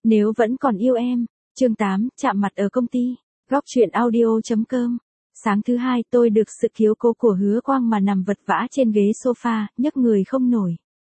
Nếu vẫn còn yêu em. Chương 8, chạm mặt ở công ty. Góc truyện audio.com. Sáng thứ hai tôi được sự chiếu cố của Hứa Quang mà nằm vật vã trên ghế sofa, nhấc người không nổi.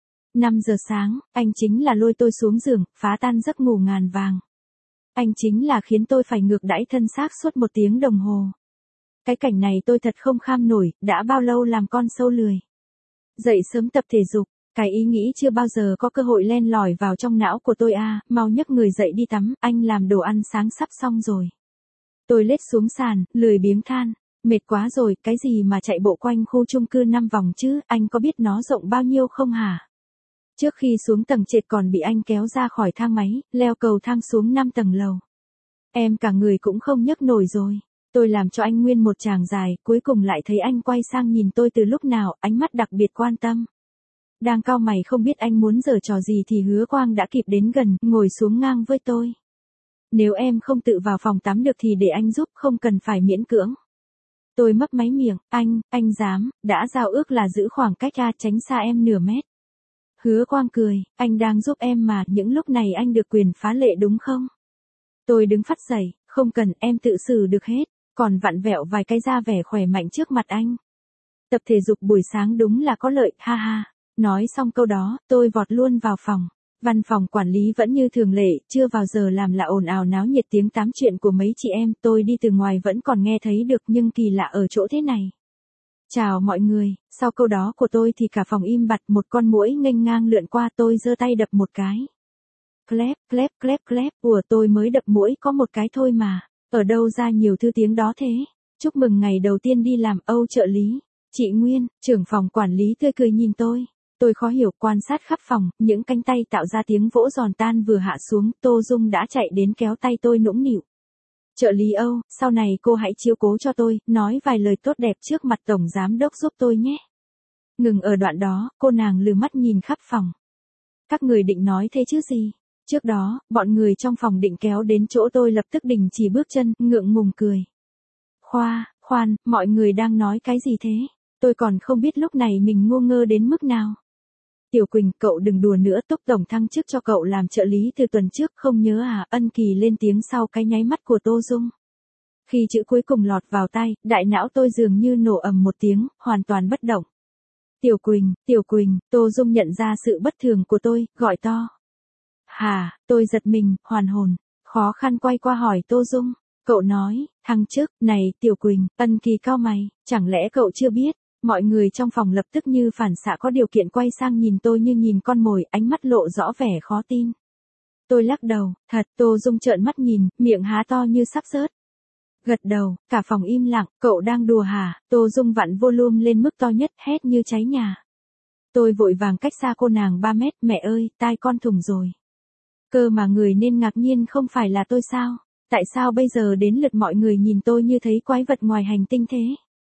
5 giờ sáng, anh chính là lôi tôi xuống giường, phá tan giấc ngủ ngàn vàng. Anh chính là khiến tôi phải ngược đãi thân xác suốt 1 tiếng đồng hồ. Cái cảnh này tôi thật không kham nổi, đã bao lâu làm con sâu lười. Dậy sớm tập thể dục, cái ý nghĩ chưa bao giờ có cơ hội len lỏi vào trong não của tôi mau nhấc người dậy đi tắm, anh làm đồ ăn sáng sắp xong rồi. Tôi lết xuống sàn, lười biếng than, mệt quá rồi, cái gì mà chạy bộ quanh khu chung cư 5 vòng chứ, anh có biết nó rộng bao nhiêu không hả? Trước khi xuống tầng trệt còn bị anh kéo ra khỏi thang máy, leo cầu thang xuống 5 tầng lầu. Em cả người cũng không nhấc nổi rồi. Tôi làm cho anh nguyên một tràng dài, cuối cùng lại thấy anh quay sang nhìn tôi từ lúc nào, ánh mắt đặc biệt quan tâm. Đang cau mày không biết anh muốn giở trò gì thì Hứa Quang đã kịp đến gần, ngồi xuống ngang với tôi. Nếu em không tự vào phòng tắm được thì để anh giúp, không cần phải miễn cưỡng. Tôi mấp máy miệng, anh dám, đã giao ước là giữ khoảng cách tránh xa em nửa mét. Hứa Quang cười, anh đang giúp em mà, những lúc này anh được quyền phá lệ đúng không? Tôi đứng phắt dậy, không cần, em tự xử được hết, còn vặn vẹo vài cái ra vẻ khỏe mạnh trước mặt anh. Tập thể dục buổi sáng đúng là có lợi, ha ha. Nói xong câu đó, tôi vọt luôn vào phòng. Văn phòng quản lý vẫn như thường lệ, chưa vào giờ làm là ồn ào náo nhiệt tiếng tám chuyện của mấy chị em, tôi đi từ ngoài vẫn còn nghe thấy được nhưng kỳ lạ ở chỗ thế này. Chào mọi người, sau câu đó của tôi thì cả phòng im bặt, một con muỗi nghênh ngang lượn qua, tôi giơ tay đập một cái. Clap, clap, clap, clap, tôi mới đập muỗi có một cái thôi mà, ở đâu ra nhiều thứ tiếng đó thế? Chúc mừng ngày đầu tiên đi làm, Âu trợ lý. Chị Nguyên, trưởng phòng quản lý tươi cười nhìn tôi khó hiểu quan sát khắp phòng, những cánh tay tạo ra tiếng vỗ giòn tan vừa hạ xuống, Tô Dung đã chạy đến kéo tay tôi nũng nịu. Trợ lý Âu, sau này cô hãy chiếu cố cho tôi, nói vài lời tốt đẹp trước mặt tổng giám đốc giúp tôi nhé. Ngừng ở đoạn đó, cô nàng lừ mắt nhìn khắp phòng. Các người định nói thế chứ gì? Trước đó, bọn người trong phòng định kéo đến chỗ tôi lập tức đình chỉ bước chân, ngượng ngùng cười. Khoan, mọi người đang nói cái gì thế? Tôi còn không biết lúc này mình ngu ngơ đến mức nào. Tiểu Quỳnh, cậu đừng đùa nữa, Túc tổng thăng chức cho cậu làm trợ lý từ tuần trước, không nhớ à? Ân Kỳ lên tiếng sau cái nháy mắt của Tô Dung. Khi chữ cuối cùng lọt vào tai, đại não tôi dường như nổ ầm một tiếng, hoàn toàn bất động. Tiểu Quỳnh, Tô Dung nhận ra sự bất thường của tôi, gọi to. Hà, tôi giật mình, hoàn hồn, khó khăn quay qua hỏi Tô Dung. Cậu nói, thăng chức, này, Tiểu Quỳnh, Ân Kỳ cau mày, chẳng lẽ cậu chưa biết? Mọi người trong phòng lập tức như phản xạ có điều kiện quay sang nhìn tôi như nhìn con mồi, ánh mắt lộ rõ vẻ khó tin. Tôi lắc đầu, thật, Tô Dung trợn mắt nhìn, miệng há to như sắp rớt. Gật đầu, cả phòng im lặng, cậu đang đùa hả? Tô Dung vặn volume lên mức to nhất, hét như cháy nhà. Tôi vội vàng cách xa cô nàng 3 mét, mẹ ơi, tai con thủng rồi. Cơ mà người nên ngạc nhiên không phải là tôi sao? Tại sao bây giờ đến lượt mọi người nhìn tôi như thấy quái vật ngoài hành tinh thế?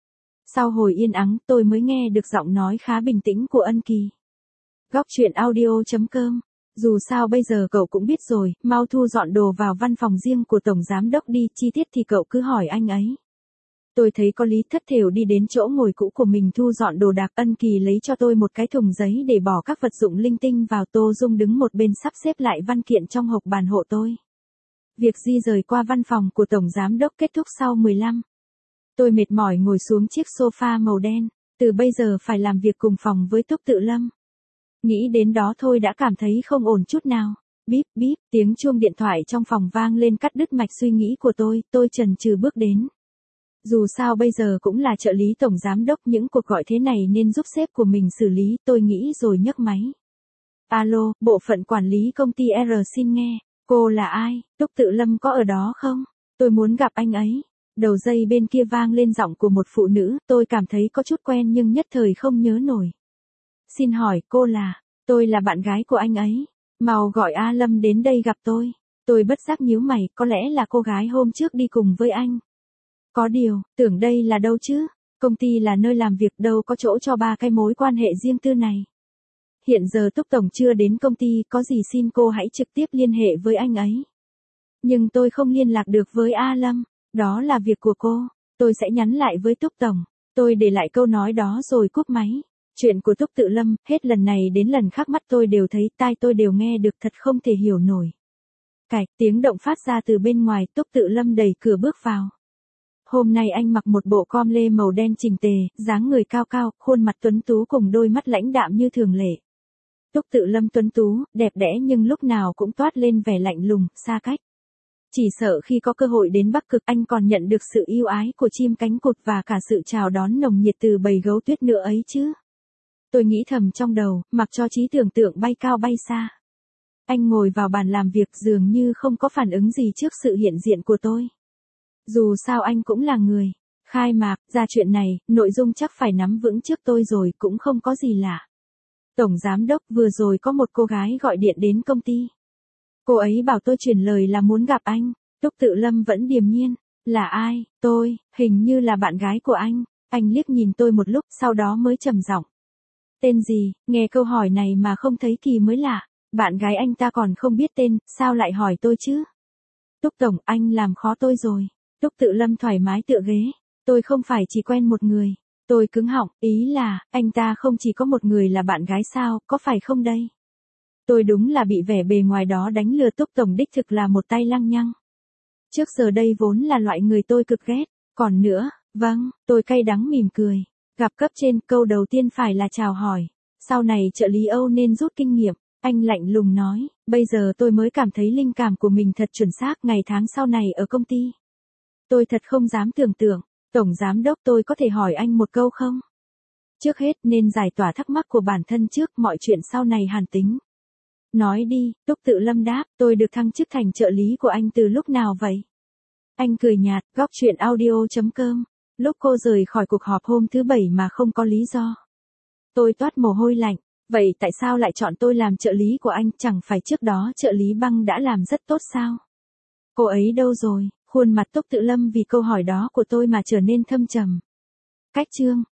Sau hồi yên ắng, tôi mới nghe được giọng nói khá bình tĩnh của Ân Kỳ. Góc truyện audio.com. Dù sao bây giờ cậu cũng biết rồi, mau thu dọn đồ vào văn phòng riêng của tổng giám đốc đi, chi tiết thì cậu cứ hỏi anh ấy. Tôi thấy có lý, thất thểu đi đến chỗ ngồi cũ của mình thu dọn đồ đạc. Ân Kỳ lấy cho tôi một cái thùng giấy để bỏ các vật dụng linh tinh vào. Tô Dung đứng một bên sắp xếp lại văn kiện trong hộp bàn hộ tôi. Việc di rời qua văn phòng của tổng giám đốc kết thúc sau 15. Tôi mệt mỏi ngồi xuống chiếc sofa màu đen, từ bây giờ phải làm việc cùng phòng với Túc Tự Lâm. Nghĩ đến đó thôi đã cảm thấy không ổn chút nào. Bíp bíp, tiếng chuông điện thoại trong phòng vang lên cắt đứt mạch suy nghĩ của tôi chần chừ bước đến. Dù sao bây giờ cũng là trợ lý tổng giám đốc, những cuộc gọi thế này nên giúp sếp của mình xử lý, tôi nghĩ rồi nhấc máy. Alo, bộ phận quản lý công ty R xin nghe, cô là ai, Túc Tự Lâm có ở đó không? Tôi muốn gặp anh ấy. Đầu dây bên kia vang lên giọng của một phụ nữ, tôi cảm thấy có chút quen nhưng nhất thời không nhớ nổi. Xin hỏi, cô là, tôi là bạn gái của anh ấy. Mau gọi A Lâm đến đây gặp tôi. Tôi bất giác nhíu mày, có lẽ là cô gái hôm trước đi cùng với anh. Có điều, tưởng đây là đâu chứ? Công ty là nơi làm việc, đâu có chỗ cho 3 cái mối quan hệ riêng tư này. Hiện giờ Túc tổng chưa đến công ty, có gì xin cô hãy trực tiếp liên hệ với anh ấy. Nhưng tôi không liên lạc được với A Lâm. Đó là việc của cô, tôi sẽ nhắn lại với Túc tổng. Tôi để lại câu nói đó rồi cúp máy. Chuyện của Túc Tự Lâm, hết lần này đến lần khác mắt tôi đều thấy, tai tôi đều nghe được, thật không thể hiểu nổi. Cạch, tiếng động phát ra từ bên ngoài, Túc Tự Lâm đẩy cửa bước vào. Hôm nay anh mặc một bộ com lê màu đen chỉnh tề, dáng người cao cao, khuôn mặt tuấn tú cùng đôi mắt lãnh đạm như thường lệ. Túc Tự Lâm tuấn tú, đẹp đẽ nhưng lúc nào cũng toát lên vẻ lạnh lùng, xa cách. Chỉ sợ khi có cơ hội đến Bắc Cực anh còn nhận được sự yêu ái của chim cánh cụt và cả sự chào đón nồng nhiệt từ bầy gấu tuyết nữa ấy chứ. Tôi nghĩ thầm trong đầu, mặc cho trí tưởng tượng bay cao bay xa. Anh ngồi vào bàn làm việc dường như không có phản ứng gì trước sự hiện diện của tôi. Dù sao anh cũng là người khai mạc ra chuyện này, nội dung chắc phải nắm vững trước tôi rồi, cũng không có gì lạ. Tổng giám đốc, vừa rồi có một cô gái gọi điện đến công ty. Cô ấy bảo tôi truyền lời là muốn gặp anh. Túc Tự Lâm vẫn điềm nhiên. Là ai? Tôi, hình như là bạn gái của anh. Anh liếc nhìn tôi một lúc, sau đó mới trầm giọng. Tên gì? Nghe câu hỏi này mà không thấy kỳ mới lạ. Bạn gái anh ta còn không biết tên, sao lại hỏi tôi chứ? Túc Tổng, anh làm khó tôi rồi. Túc Tự Lâm thoải mái tựa ghế. Tôi không phải chỉ quen một người. Tôi cứng họng, ý là, anh ta không chỉ có một người là bạn gái sao, có phải không đây? Tôi đúng là bị vẻ bề ngoài đó đánh lừa. Túc Tổng đích thực là một tay lăng nhăng. Trước giờ đây vốn là loại người tôi cực ghét. Còn nữa, vâng, tôi cay đắng mỉm cười. Gặp cấp trên, câu đầu tiên phải là chào hỏi. Sau này trợ lý Âu nên rút kinh nghiệm. Anh lạnh lùng nói, bây giờ tôi mới cảm thấy linh cảm của mình thật chuẩn xác ngày tháng sau này ở công ty. Tôi thật không dám tưởng tượng. Tổng giám đốc, tôi có thể hỏi anh một câu không? Trước hết nên giải tỏa thắc mắc của bản thân trước, mọi chuyện sau này hàn tính. Nói đi, Túc Tự Lâm đáp, tôi được thăng chức thành trợ lý của anh từ lúc nào vậy? Anh cười nhạt, góc chuyện audio.com. Lúc cô rời khỏi cuộc họp hôm thứ Bảy mà không có lý do. Tôi toát mồ hôi lạnh. Vậy tại sao lại chọn tôi làm trợ lý của anh, chẳng phải trước đó trợ lý Băng đã làm rất tốt sao? Cô ấy đâu rồi? Khuôn mặt Túc Tự Lâm vì câu hỏi đó của tôi mà trở nên thâm trầm. Cách chương